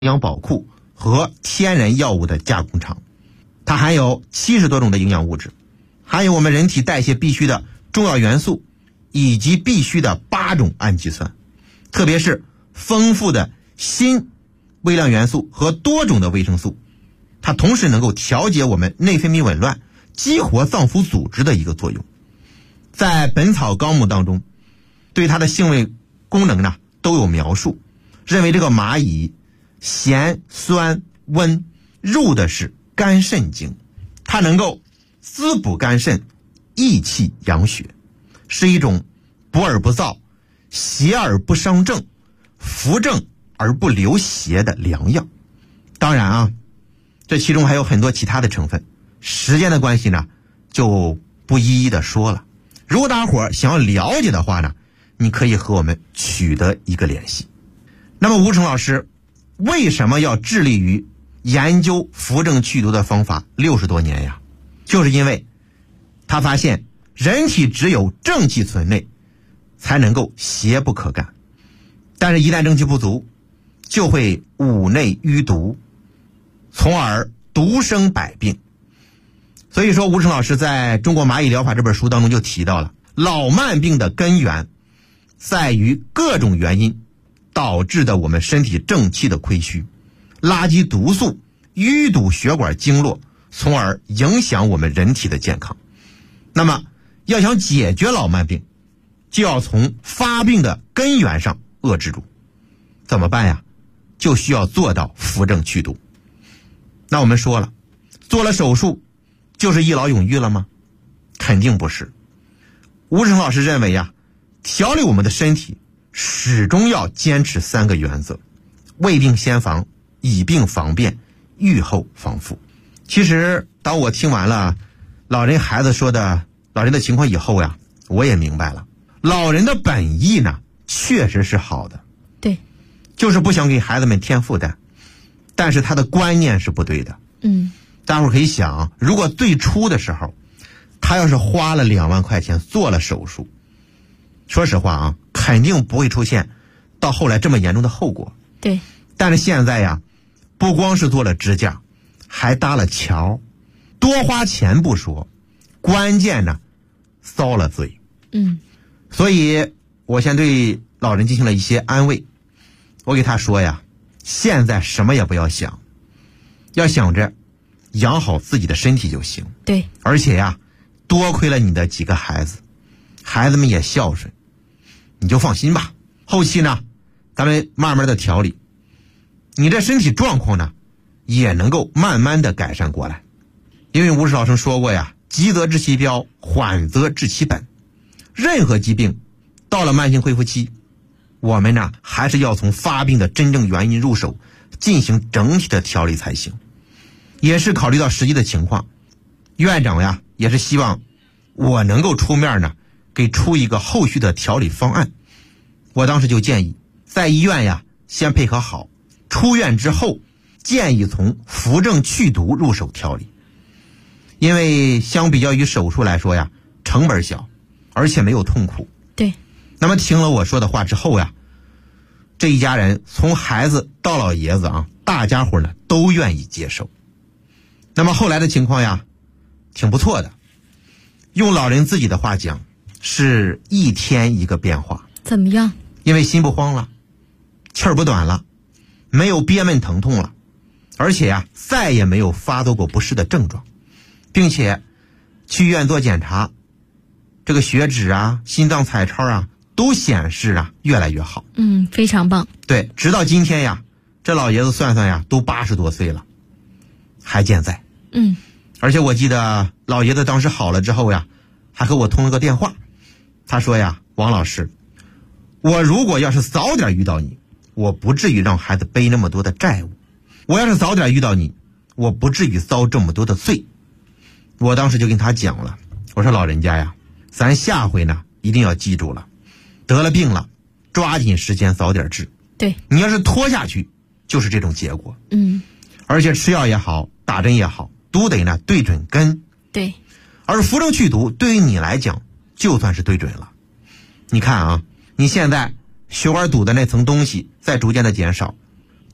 养宝库和天然药物的加工厂，它含有70多种的营养物质，含有我们人体代谢必需的重要元素，以及必需的8种氨基酸，特别是丰富的锌、微量元素和多种的维生素，它同时能够调节我们内分泌紊乱、激活脏腑组织的一个作用。在《本草纲目》当中，对它的性味功能呢都有描述，认为这个蚂蚁咸、酸、温，入的是肝肾经，它能够滋补肝肾、益气养血，是一种补而不燥、邪而不伤正、扶正而不流邪的良药。当然啊，这其中还有很多其他的成分，时间的关系呢就不一一的说了。如果大家伙想要了解的话呢，你可以和我们取得一个联系。那么吴成老师为什么要致力于研究扶正祛毒的方法60多年呀？就是因为他发现人体只有正气存内，才能够邪不可干，但是一旦正气不足，就会五内淤毒，从而毒生百病。所以说吴成老师在中国蚂蚁疗法这本书当中就提到了，老慢病的根源在于各种原因导致的我们身体正气的亏虚，垃圾毒素淤堵血管经络，从而影响我们人体的健康。那么要想解决老慢病，就要从发病的根源上遏制住。怎么办呀？就需要做到扶正祛毒。那我们说了，做了手术就是一劳永逸了吗？肯定不是。吴成老师认为呀，调理我们的身体始终要坚持3个原则：未病先防，以病防变，预后防复。其实当我听完了老人孩子说的老人的情况以后呀，我也明白了，老人的本意呢确实是好的， 对， 就是不想给孩子们添负担，但是他的观念是不对的。大伙儿可以想，如果最初的时候他要是花了2万块钱做了手术，说实话啊，肯定不会出现到后来这么严重的后果。 对， 但是现在呀，不光是做了支架，还搭了桥，多花钱不说，关键呢遭了罪。所以我先对老人进行了一些安慰，我给他说呀，现在什么也不要想，要想着养好自己的身体就行。 对， 而且呀，多亏了你的几个孩子，孩子们也孝顺，你就放心吧。后期呢，咱们慢慢的调理，你这身体状况呢，也能够慢慢的改善过来。因为吴老师说过呀，急则治其标，缓则治其本。任何疾病到了慢性恢复期，我们呢还是要从发病的真正原因入手，进行整体的调理才行。也是考虑到实际的情况，院长呀也是希望我能够出面呢，给出一个后续的调理方案。我当时就建议在医院呀先配合好，出院之后建议从扶正祛毒入手调理。因为相比较于手术来说呀，成本小，而且没有痛苦。 对。 那么听了我说的话之后呀，这一家人从孩子到老爷子啊，大家伙呢都愿意接受。那么后来的情况呀，挺不错的。用老人自己的话讲，是一天一个变化。 怎么样？ 因为心不慌了，气儿不短了，没有憋闷疼痛了，而且呀，再也没有发作过不适的症状，并且去医院做检查，这个血脂啊、心脏彩超啊，都显示啊越来越好。 非常棒。 对，直到今天呀，这老爷子算算呀，都80多岁了，还健在。而且我记得老爷子当时好了之后呀，还和我通了个电话。他说呀，王老师，我如果要是早点遇到你，我不至于让孩子背那么多的债务，我要是早点遇到你，我不至于遭这么多的罪。我当时就跟他讲了，我说老人家呀，咱下回呢一定要记住了，得了病了抓紧时间早点治。 对， 你要是拖下去就是这种结果。而且吃药也好，打针也好，都得呢对准根。 对， 而扶正祛毒对于你来讲就算是对准了。你看啊，你现在血管堵的那层东西在逐渐的减少，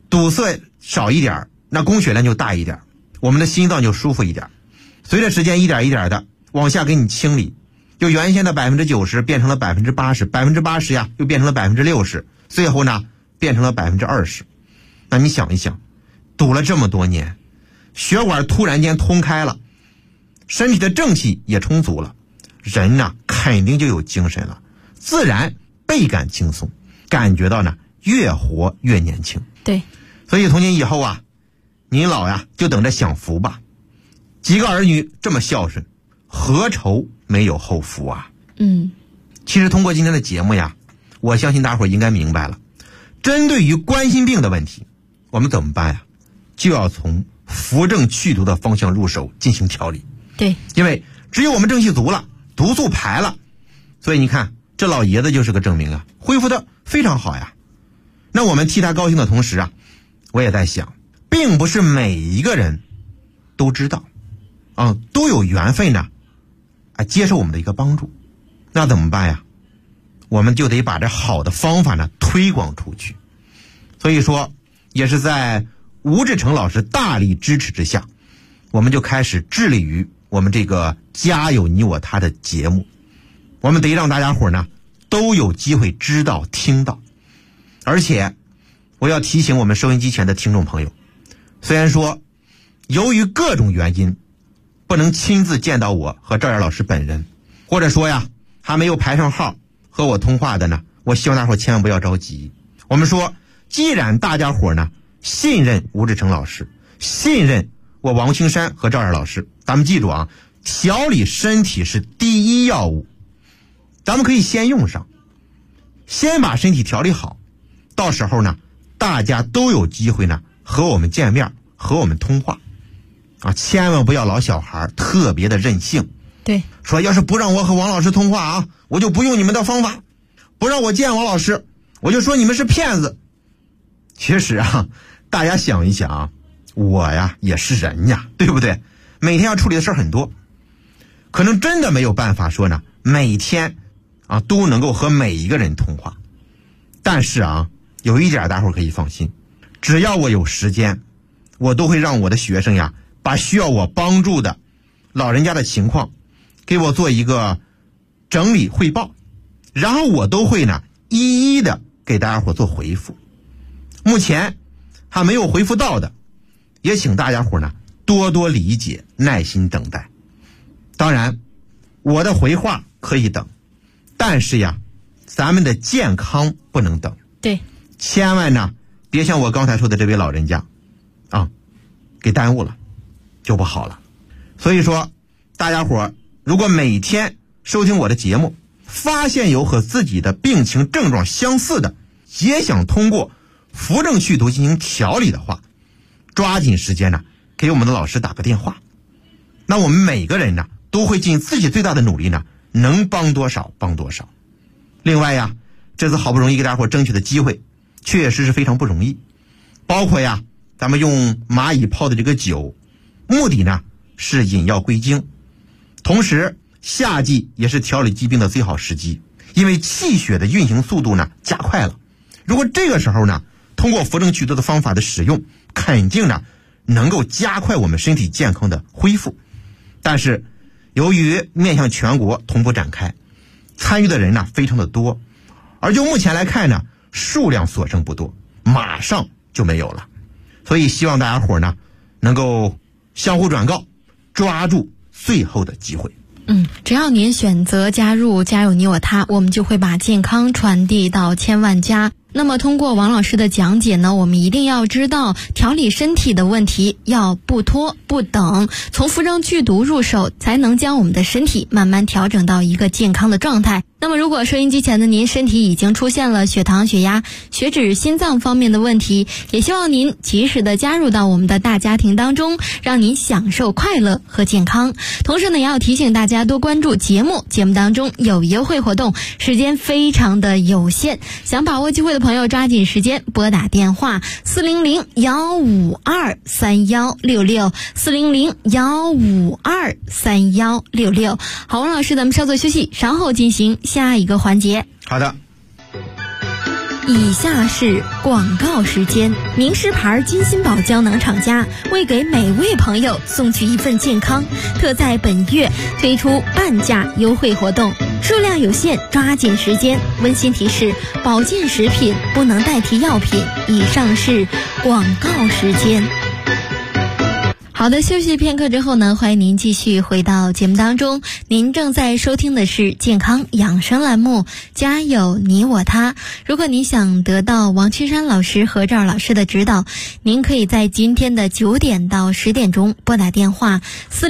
堵塞少一点，那供血量就大一点，我们的心脏就舒服一点。随着时间一点一点的往下给你清理，就原先的 90% 变成了 80%，80% 呀又变成了 60%， 最后呢变成了 20%。 那你想一想，堵了这么多年，血管突然间通开了，身体的正气也充足了，人呢肯定就有精神了，自然倍感轻松，感觉到呢越活越年轻。 对， 所以从今以后啊，您老呀就等着享福吧。几个儿女这么孝顺，何愁没有后福啊？其实通过今天的节目呀，我相信大伙应该明白了，针对于冠心病的问题，我们怎么办呀？就要从扶正祛毒的方向入手进行调理。 对， 因为只有我们正气足了，毒素排了，所以你看这老爷子就是个证明啊，恢复的非常好呀。那我们替他高兴的同时啊，我也在想，并不是每一个人都知道都有缘分呢接受我们的一个帮助。那怎么办呀？我们就得把这好的方法呢推广出去。所以说也是在吴志成老师大力支持之下，我们就开始致力于我们这个家有你我他的节目。我们得让大家伙呢都有机会知道听到。而且我要提醒我们收音机前的听众朋友，虽然说由于各种原因不能亲自见到我和赵岩老师本人，或者说呀还没有排上号和我通话的呢，我希望大伙千万不要着急。我们说既然大家伙呢信任吴志成老师，信任我王青山和赵岩老师，咱们记住啊，调理身体是第一要务，咱们可以先用上，先把身体调理好，到时候呢大家都有机会呢和我们见面，和我们通话千万不要老小孩特别的任性。 对， 说要是不让我和王老师通话我就不用你们的方法，不让我见王老师，我就说你们是骗子。其实大家想一想我呀也是人呀，对不对？每天要处理的事很多，可能真的没有办法说呢每天都能够和每一个人通话。但是有一点大伙可以放心，只要我有时间，我都会让我的学生呀把需要我帮助的老人家的情况给我做一个整理汇报，然后我都会呢一一的给大家伙做回复。目前还没有回复到的，也请大家伙呢多多理解，耐心等待。当然我的回话可以等，但是呀咱们的健康不能等。 对， 千万呢别像我刚才说的这位老人家给耽误了就不好了。所以说大家伙如果每天收听我的节目，发现有和自己的病情症状相似的，也想通过扶正祛毒进行调理的话，抓紧时间呢给我们的老师打个电话。那我们每个人呢都会尽自己最大的努力呢，能帮多少帮多少。另外呀，这次好不容易给大家伙争取的机会确实是非常不容易，包括呀咱们用蚂蚁泡的这个酒，目的呢是引药归经，同时夏季也是调理疾病的最好时机，因为气血的运行速度呢加快了。如果这个时候呢通过扶正祛毒的方法的使用，肯定呢能够加快我们身体健康的恢复。但是由于面向全国同步展开，参与的人呢非常的多，而就目前来看呢数量所剩不多，马上就没有了。所以希望大家伙呢能够相互转告，抓住最后的机会。 只要您选择加入家有你我他，我们就会把健康传递到千万家。那么通过王老师的讲解呢，我们一定要知道调理身体的问题要不拖不等，从扶正祛毒入手，才能将我们的身体慢慢调整到一个健康的状态。那么如果收音机前的您身体已经出现了血糖、血压、血脂、心脏方面的问题，也希望您及时的加入到我们的大家庭当中，让您享受快乐和健康。同时呢，也要提醒大家多关注节目当中有优惠活动，时间非常的有限，想把握机会的朋友抓紧时间拨打电话400-152-3166 400-152-3166。好，王老师，咱们稍作休息，稍后进行下一个环节。 好的。 以下是广告时间。名师牌金星宝胶囊厂家为给每位朋友送去一份健康，特在本月推出半价优惠活动，数量有限，抓紧时间。温馨提示：保健食品不能代替药品。以上是广告时间。好的，休息片刻之后呢，欢迎您继续回到节目当中。您正在收听的是健康养生栏目，家有你我他。如果您想得到王青山老师、何兆老师的指导，您可以在今天的9点到10点钟拨打电话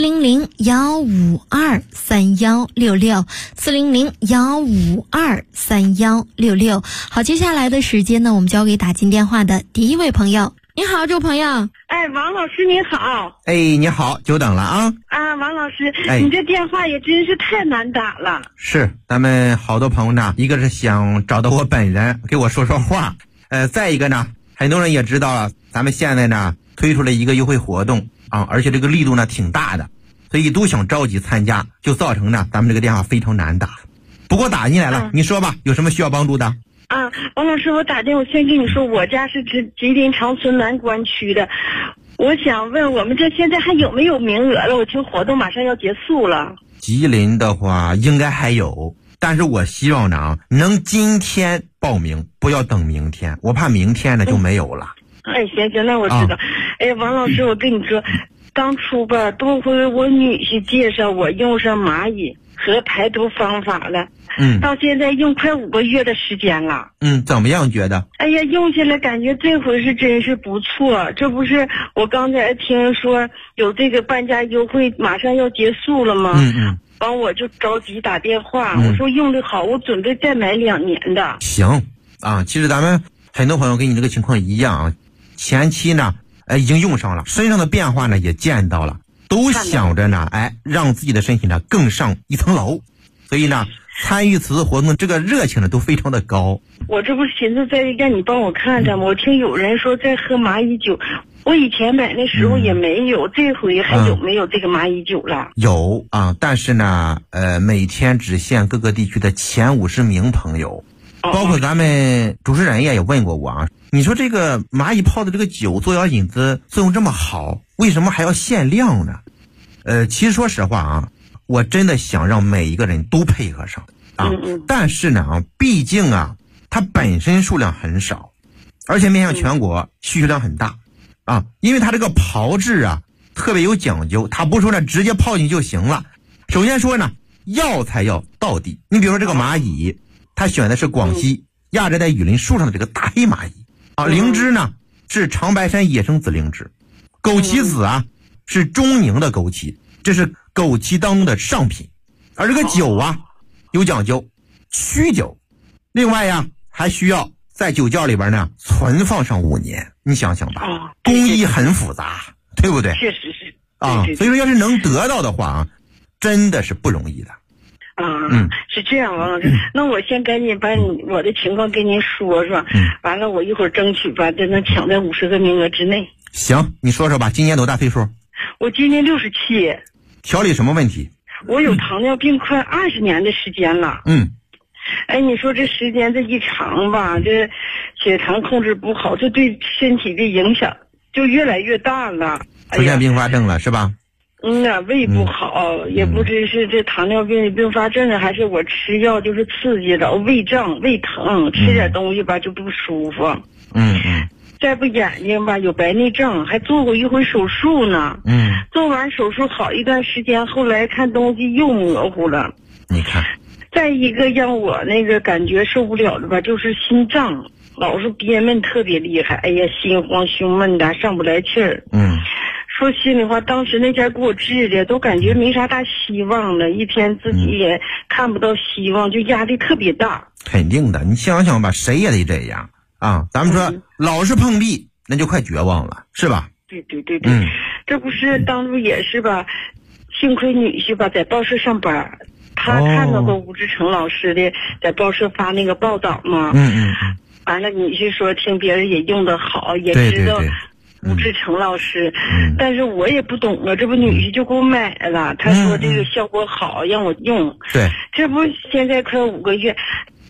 400-152-3166，400-152-3166。好，接下来的时间呢，我们交给打进电话的第一位朋友。你好，这位朋友。 哎，王老师你好。 哎，你好，久等了啊。 王老师，你这电话也真是太难打了。 是，咱们好多朋友呢，一个是想找到我本人给我说说话，再一个呢，很多人也知道了，咱们现在呢推出了一个优惠活动啊，而且这个力度呢挺大的，所以都想着急参加，就造成呢咱们这个电话非常难打。不过打进来了，你说吧，有什么需要帮助的？ 王老师，我打电话先跟你说，我家是吉林长春南关区的，我想问我们这现在还有没有名额了？我听活动马上要结束了。 吉林的话应该还有，但是我希望呢能今天报名，不要等明天，我怕明天呢就没有了。 行，那我知道。王老师，我跟你说，当初吧多亏我女婿介绍我用上蚂蚁和排毒方法了。到现在用快5个月的时间了。 怎么样觉得？ 用起来感觉这回是真是不错。这不是我刚才听说有这个半价优惠马上要结束了吗？完我就着急打电话，我说用的好，我准备再买2年的。 行啊，其实咱们很多朋友跟你这个情况一样啊，前期呢已经用上了，身上的变化呢也见到了，都想着呢让自己的身体呢更上一层楼，所以呢参与此次活动这个热情呢都非常的高。 我这不是寻思再让你帮我看看吗？我听有人说在喝蚂蚁酒，我以前买那时候也没有，这回还有没有这个蚂蚁酒了？ 有啊，但是呢每天只限各个地区的前50名朋友。包括咱们主持人也问过我啊，你说这个蚂蚁泡的这个酒做药引子作用这么好，为什么还要限量呢？其实说实话啊，我真的想让每一个人都配合上啊，但是呢毕竟啊它本身数量很少，而且面向全国需求量很大啊，因为它这个炮制啊特别有讲究，它不是说呢直接泡进就行了。首先说呢，药材要到底。你比如说这个蚂蚁，它选的是广西亚热带雨林树上的这个大黑蚂蚁啊，灵芝呢是长白山野生紫灵芝，枸杞子啊是中宁的枸杞，这是枸杞当中的上品。而这个酒啊有讲究，曲酒，另外呀还需要在酒窖里边呢存放上5年。你想想吧，工艺很复杂，对不对？ 确实是啊，所以说要是能得到的话啊，真的是不容易的。 是这样，王老师，那我先赶紧把我的情况跟您说说，完了我一会儿争取吧，就能抢在50个名额之内。 行，你说说吧，今年多大岁数？ 我今年67。 调理什么问题？ 我有糖尿病快20年的时间了。你说这时间这一长吧，这血糖控制不好，这对身体的影响就越来越大了。 出现并发症了是吧？ 胃不好，也不知是这糖尿病的并发症还是我吃药就是刺激的，胃胀胃疼，吃点东西吧就不舒服。再不眼睛吧有白内障，还做过一回手术呢。做完手术好一段时间，后来看东西又模糊了。 你看， 再一个让我那个感觉受不了的吧，就是心脏老是憋闷特别厉害，心慌胸闷的，上不来气儿。说心里话，当时那家给我治的都感觉没啥大希望了，一天自己也看不到希望，就压力特别大。 肯定的，你想想吧，谁也得这样啊。咱们说老是碰壁，那就快绝望了，是吧？ 对，这不是当初也是吧，幸亏女婿吧在报社上班，他看到过吴志成老师的在报社发那个报道嘛。完了女婿说听别人也用得好，也知道吴志成老师，但是我也不懂啊，这不女婿就给我买了，他说这个效果好，让我用。 对， 这不现在快5个月，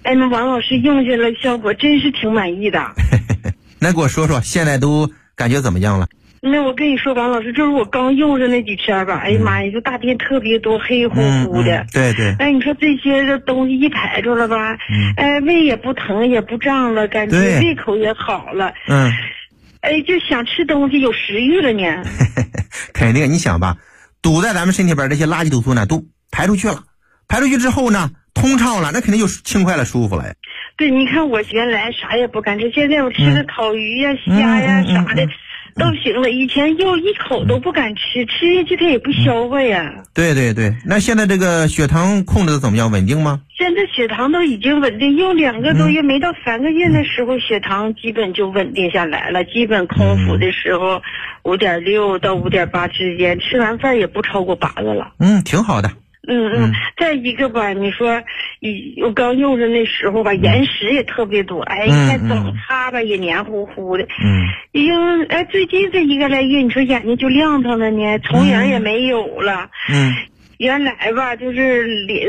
哎，那王老师用下来效果真是挺满意的。 那给我说说，现在都感觉怎么样了？ 那我跟你说，王老师，就是我刚用上那几天吧，哎呀妈呀，就大便特别多，黑乎乎的。 对对。 哎，你说这些东西一排出了吧，哎，胃也不疼也不胀了，感觉胃口也好了。哎，就想吃东西，有食欲了呢。 肯定，你想吧，堵在咱们身体里边这些垃圾毒素呢，都排出去了，排出去之后呢，通畅了，那肯定就轻快了，舒服了呀。 对，你看我原来啥也不敢吃，现在我吃个烤鱼呀、虾呀啥的都行了。以前又一口都不敢吃，吃下去它也不消化呀。 对对对，那现在这个血糖控制的怎么样？稳定吗？现在血糖都已经稳定，用2个多月没到3个月的时候，血糖基本就稳定下来了。基本空腹的时候5.6到5.8之间，吃完饭也不超过8个了。 挺好的。 再一个吧，你说我刚用上那时候吧，眼屎也特别多，哎，看总擦吧也黏糊糊的。最近这1个来月，你说眼睛就亮堂了呢，重影也没有了。原来吧，就是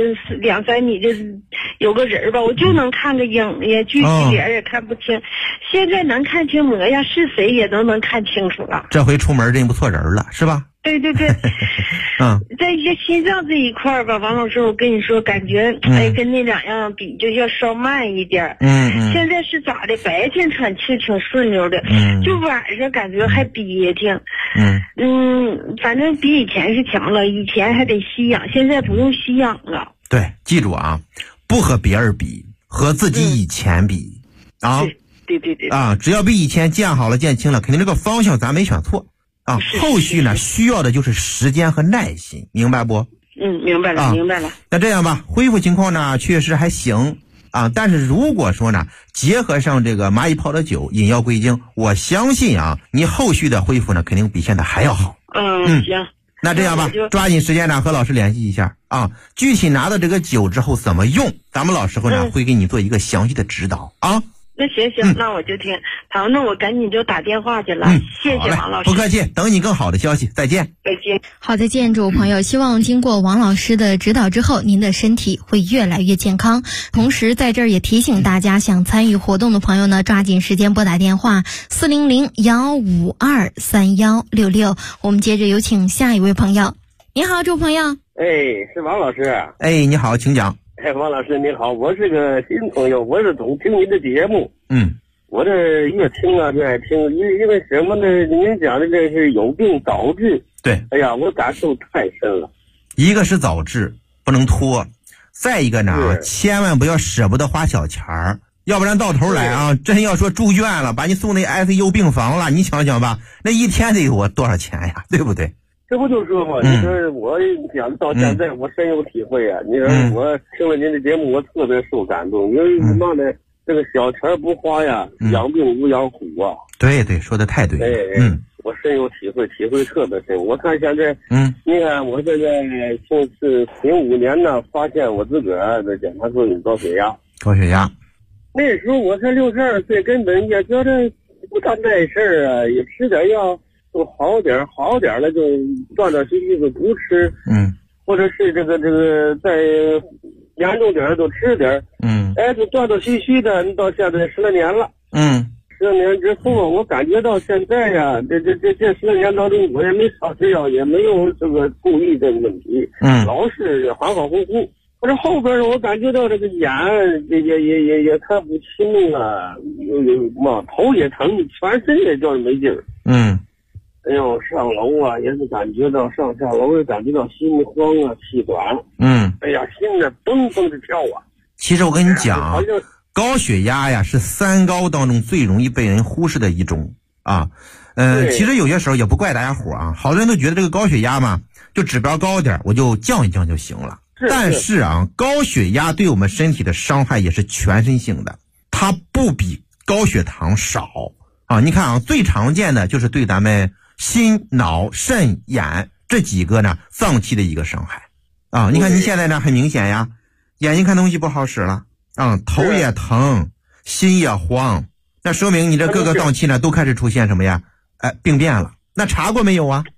2、3米的有个人吧，我就能看个影呀，具体脸也看不清。现在能看清模样，是谁也都能看清楚了。 这回出门认不错人了，是吧？ 对对对。在一些心脏这一块吧，王老师，我跟你说，感觉跟那2样比，就要稍慢一点。现在是咋的？白天喘气挺顺溜的，就晚上感觉还憋挺。反正比以前是强了，以前还得吸氧，现在不用吸氧了。 对，记住啊，不和别人比，和自己以前比。 对对对。 只要比以前见好了见轻了，肯定这个方向咱没选错。后续呢需要的就是时间和耐心，明白不？ 明白了，明白了。 那这样吧，恢复情况呢确实还行但是如果说呢，结合上这个蚂蚁泡的酒，饮药归经，我相信你后续的恢复呢肯定比现在还要好。 行。 那这样吧，抓紧时间呢和老师联系一下具体拿到这个酒之后怎么用，咱们老师会呢会给你做一个详细的指导那行，那我就听。好，那我赶紧就打电话去了。谢谢王老师。 不客气，等你更好的消息，再见。 再见。 好的，建筑朋友，希望经过王老师的指导之后，您的身体会越来越健康。同时在这儿也提醒大家，想参与活动的朋友呢，抓紧时间拨打电话400-152-3166。我们接着有请下一位朋友。你好，这位朋友。 是王老师。 你好，请讲。 王老师您好，我是个新朋友，我是总听您的节目。我这越听越爱听，因为什么呢？您讲的这是有病早治。 对。 哎呀，我感受太深了。 一个是早治，不能拖；再一个呢，千万不要舍不得花小钱儿，要不然到头来真要说住院了，把你送那 ICU 病房了，你想想吧，那一天得我多少钱呀？对不对？ 这不就说嘛，你说我讲到现在我深有体会啊。你说我听了您的节目，我特别受感动。因为嘛呢，这个小钱不花呀，养病如养虎啊。 对对，说的太对了。 我深有体会，体会特别深。我看现在，你看我现在是05年呢，发现我自个儿的检查出有高血压。那时候我才62岁，根本也觉得不干这事儿也吃点药。就好点了，就断断续续的不吃，或者是这个再严重点就吃点，就断断续续的，到现在10来年了，10来年之后，我感觉到现在呀，这10来年当中，我也没少吃药，也没有这个注意这个问题，老是恍恍惚惚。或者后边我感觉到这个眼也看不清了，头也疼，全身也叫没劲儿。哎呦，上楼也是感觉到上下楼也感觉到心慌气短。哎呀，心呢蹦蹦的跳其实我跟你讲，高血压呀是3高当中最容易被人忽视的一种其实有些时候也不怪大家伙好多人都觉得这个高血压嘛，就指标高点我就降一降就行了。但是高血压对我们身体的伤害也是全身性的，它不比高血糖少你看最常见的就是对咱们心、脑、肾、眼这几个呢脏器的一个伤害你看您现在呢很明显呀，眼睛看东西不好使了头也疼，心也慌，那说明你这各个脏器呢都开始出现什么呀？病变了。那查过没有啊？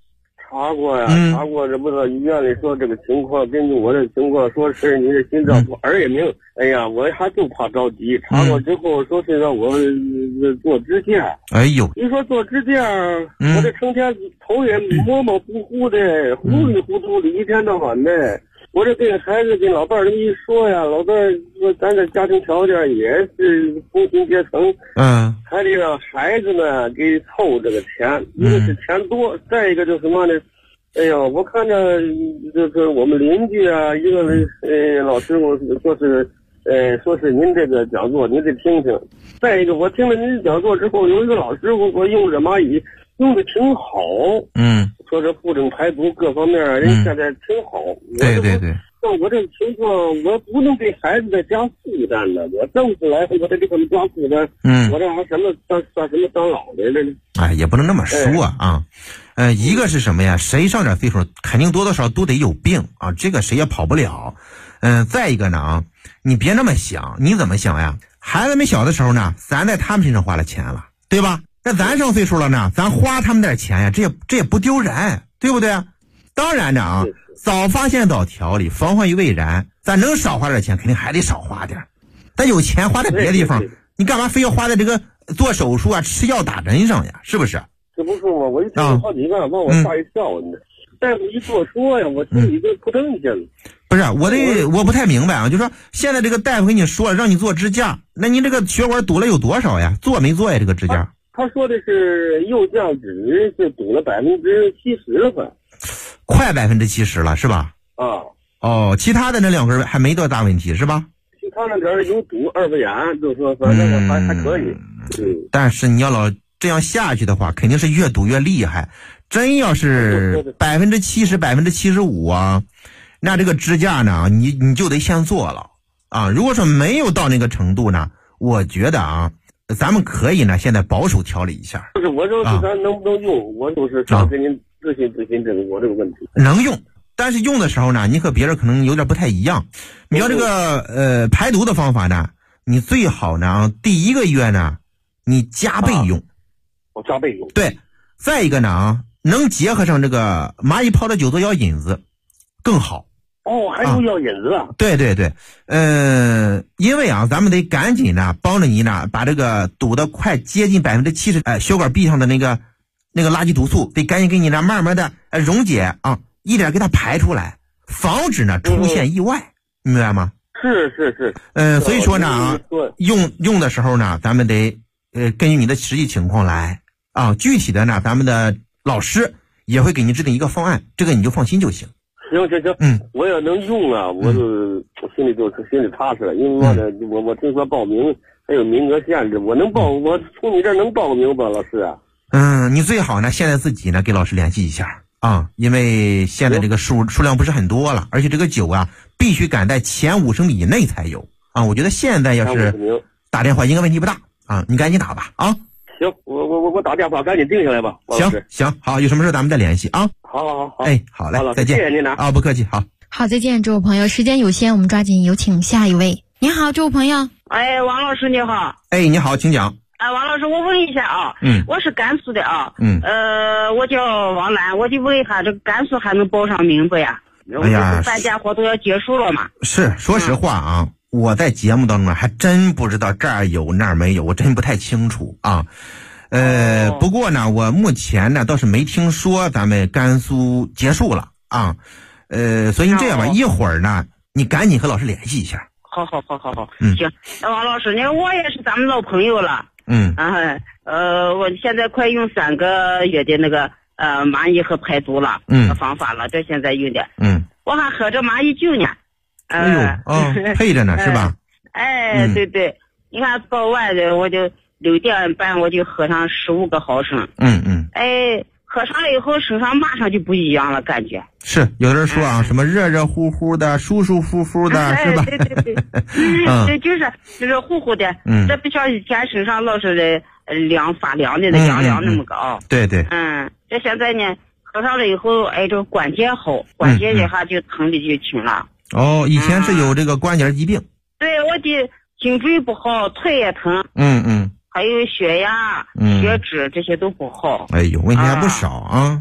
查过呀，查过，这不是医院里说这个情况，根据我的情况说是你的心脏不耳也明。哎呀，我还就怕着急，查过之后说是让我做支架。 哎呦， 你说做支架，我这成天头也模模糊糊的，糊里糊涂的，一天到晚的。我这跟孩子跟老伴儿这么一说呀，老伴儿说咱这家庭条件也是工薪阶层，还得让孩子呢给凑这个钱，一个是钱多，再一个就是什么呢？哎呀，我看着就是我们邻居啊，一个老师傅说是您这个讲座您得听听，再一个我听了您讲座之后，有一个老师傅说用这蚂蚁用的挺好，说是腹症排毒各方面人现在挺好。 对， 像我这个情况，我不能给孩子再加负担了。我挣出来，我再给他们加负担，我这还算什么当老的了呢？ 哎，也不能那么说啊。一个是什么呀？谁上点岁数，肯定多多少少都得有病啊，这个谁也跑不了。再一个呢你别那么想，你怎么想呀？孩子们小的时候呢，咱在他们身上花了钱了，对吧？那咱上岁数了呢，咱花他们点钱呀，这也不丢人，对不对？当然呢早发现早调理，防患于未然，咱能少花点钱肯定还得少花点，但有钱花在别的地方，你干嘛非要花在这个做手术啊吃药打针上呀？是不是？ 这不是吗？我一听好几万，把我吓一跳呢。大夫一做说呀，我心里就不正经了。 不是我不太明白啊，就说现在这个大夫跟你说了让你做支架，那您这个血管堵了有多少呀？做没做呀这个支架？ 他说的是右降脂是堵了70%了吧？ 快70%了是吧？其他的那2根还没多大问题是吧？ 其他那点有堵2个眼，就说反正还可以。 但是你要老这样下去的话，肯定是越堵越厉害。真要是70%、75%啊，那这个支架呢，你就得先做了啊。如果说没有到那个程度呢，我觉得啊，咱们可以呢现在保守调理一下。 就是我就是咱能不能用，我就是想跟您咨询这个我这个问题。 能用，但是用的时候呢，你和别人可能有点不太一样。你要这个排毒的方法呢，你最好呢第1个月呢，你加倍用。 加倍用。对， 再一个呢能结合上这个蚂蚁泡的9座药引子更好。 还有药引子啊？ 对，因为啊咱们得赶紧呢帮着你呢把这个堵得快接近70%血管壁上的那个垃圾毒素得赶紧给你呢慢慢的溶解啊，一点给它排出来，防止呢出现意外，明白吗？ 是。 所以说呢用的时候呢，咱们得根据你的实际情况来啊，具体的呢咱们的老师也会给您制定一个方案，这个你就放心就行。 行，我要能用啊，我就心里踏实了。因为我听说报名还有名额限制，我从你这儿能报个名吧，老师啊？ 你最好呢现在自己呢给老师联系一下啊，因为现在这个数量不是很多了，而且这个酒啊必须赶在前50米以内才有啊。我觉得现在要是打电话应该问题不大啊，你赶紧打吧啊。 行，我打电话赶紧定下来吧。 行，好，有什么事咱们再联系啊。 好， 好嘞，再见。 谢谢您啊。 不客气， 好，再见，这位朋友。时间有限，我们抓紧有请下一位。你好，这位朋友。 王老师你好。 你好，请讲。 王老师，我问一下啊，我是甘肃的啊，我叫王兰，我就问一下，这个甘肃还能报上名不呀？办家活动要结束了嘛？ 是，说实话啊，我在节目当中还真不知道这儿有那儿没有，我真不太清楚啊。不过呢，我目前呢倒是没听说咱们甘肃结束了啊。所以这样吧，一会儿呢，你赶紧和老师联系一下。 好，行。王老师，你看我也是咱们老朋友了。我现在快用3个月的那个蚂蚁和排毒了，方法了，这现在用的。我还喝着蚂蚁酒呢。 配着呢是吧？ 对，你看早晚的我就6点半我就喝上15个毫升。喝上了以后身上马上就不一样了，感觉。 是，有的人说啊，什么热热乎乎的、舒舒服服的，是吧？ 对，就是乎乎的。这不像以前身上老是的发凉的凉那么高。 对。 这现在呢，喝上了以后，这个关节好，关节一下就疼的就轻了。 以前是有这个关节疾病。 对，我的颈椎不好，腿也疼。还有血压、血脂这些都不好。 问题还不少啊。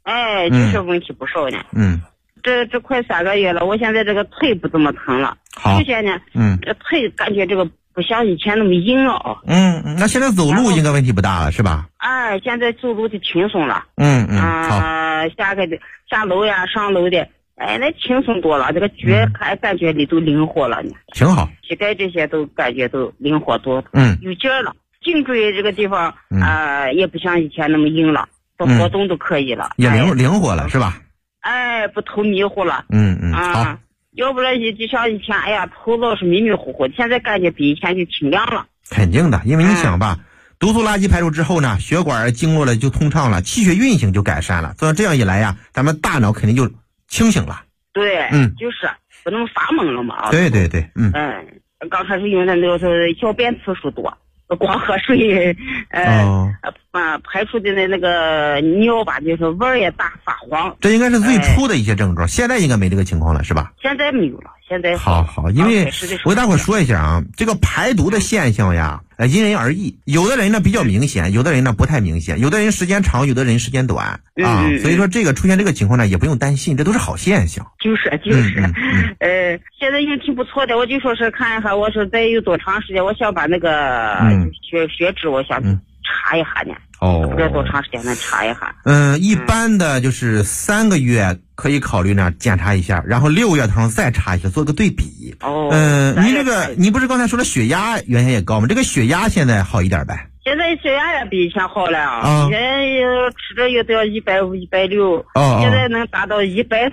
哎，就是问题不少呢。这快3个月了，我现在这个腿不怎么疼了。 好。 之前呢，这腿感觉这个不像以前那么硬了。 那现在走路应该问题不大了，是吧？ 哎，现在走路就轻松了。 好。 下楼呀，上楼的，哎，那轻松多了。这个脚还感觉里都灵活了呢。 挺好。 膝盖这些都感觉都灵活多。有劲儿了。颈椎这个地方也不像以前那么硬了，都活动都可以了。 也灵活了，是吧？ 哎，不头迷糊了。 好。 要不然就像以前，哎呀，头老是迷迷糊糊的，现在感觉比以前就清亮了。 肯定的，因为你想吧，毒素垃圾排出之后呢，血管经络了就通畅了，气血运行就改善了，所以这样一来呀，咱们大脑肯定就清醒了。 对，就是不能发懵了嘛。 对。 刚开始用的那个是小便次数多。光喝水，排出的那个尿吧，就是味儿也大，发黄。 这应该是最初的一些症状，现在应该没这个情况了，是吧？ 现在没有了，现在好，因为我给大伙说一下啊，这个排毒的现象呀，因人而异，有的人呢比较明显，有的人呢不太明显，有的人时间长，有的人时间短所以说这个出现这个情况呢，也不用担心，这都是好现象。 就是，现在已经挺不错的，我就说是看一下，我说再有多长时间，我想把那个血脂，我想查一下呢。不知道多长时间能查一下。 一般的就是3个月可以考虑呢检查一下，然后6月头再查一下，做个对比。你不是刚才说了血压原先也高吗？这个血压现在好一点呗？ 现在血压也比以前好了啊！以前吃着也都要150、160，现在能达到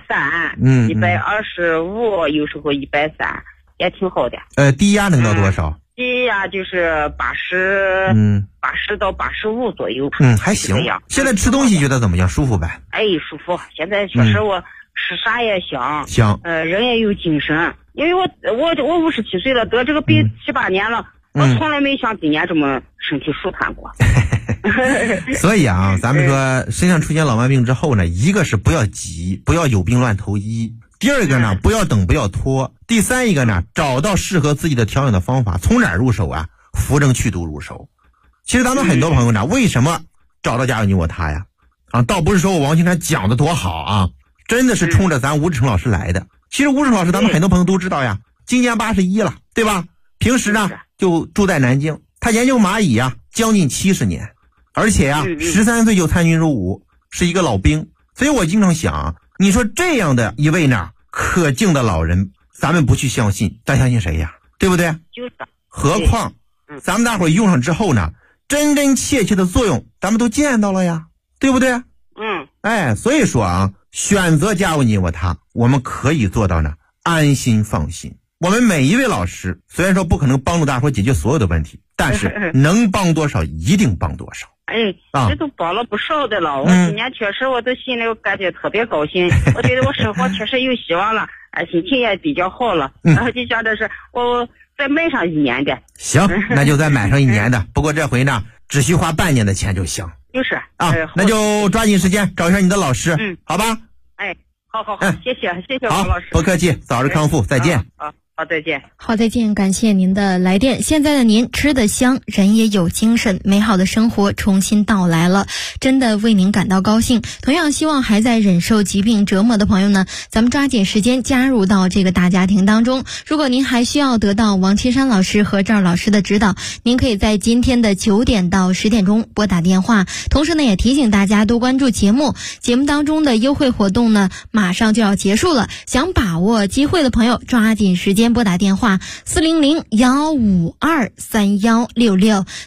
130、125，有时候130，也挺好的。 低压能到多少？ 低压就是80到85左右。 还行。现在吃东西觉得怎么样？舒服呗？ 哎，舒服。现在说实我吃啥也香，人也有精神。因为我57岁了，得这个病7、8年了。我从来没像今年这么身体舒坦过。 所以啊，咱们说身上出现老慢病之后呢，一个是不要急，不要有病乱投医；第二个呢，不要等，不要拖；第三一个呢，找到适合自己的调养的方法。从哪儿入手啊？扶正祛毒入手。其实咱们很多朋友呢，为什么找到家有你我他呀？倒不是说我王青山讲的多好啊，真的是冲着咱吴志成老师来的。其实吴志成老师咱们很多朋友都知道呀，今年81了，对吧？平时呢就住在南京，他研究蚂蚁啊将近70年，而且呀13岁就参军入伍，是一个老兵。所以我经常想，你说这样的一位呢可敬的老人，咱们不去相信，咱相信谁呀？对不对？何况咱们大伙用上之后呢，真真切切的作用咱们都见到了呀，对不对？所以说啊，选择家有你我他，我们可以做到呢安心放心。我们每一位老师虽然说不可能帮助大伙解决所有的问题，但是能帮多少一定帮多少。 这都帮了不少的了。我今年确实我都心里感觉特别高兴，我觉得我生活确实有希望了，心情也比较好了。然后就想着是我再买上1年的。行， 那就再买上1年的。不过这回呢，只需花半年的钱就行。 就是那就抓紧时间找一下你的老师，好吧？ 好，谢谢王老师。 不客气，早日康复，再见。 好，再见。 好，再见，感谢您的来电。现在的您吃得香，人也有精神，美好的生活重新到来了，真的为您感到高兴。同样希望还在忍受疾病折磨的朋友呢，咱们抓紧时间加入到这个大家庭当中。如果您还需要得到王青山老师和赵老师的指导，您可以在今天的9点到10点钟拨打电话。同时呢，也提醒大家多关注节目当中的优惠活动呢，马上就要结束了。想把握机会的朋友，抓紧时间拨打电话400-152-3166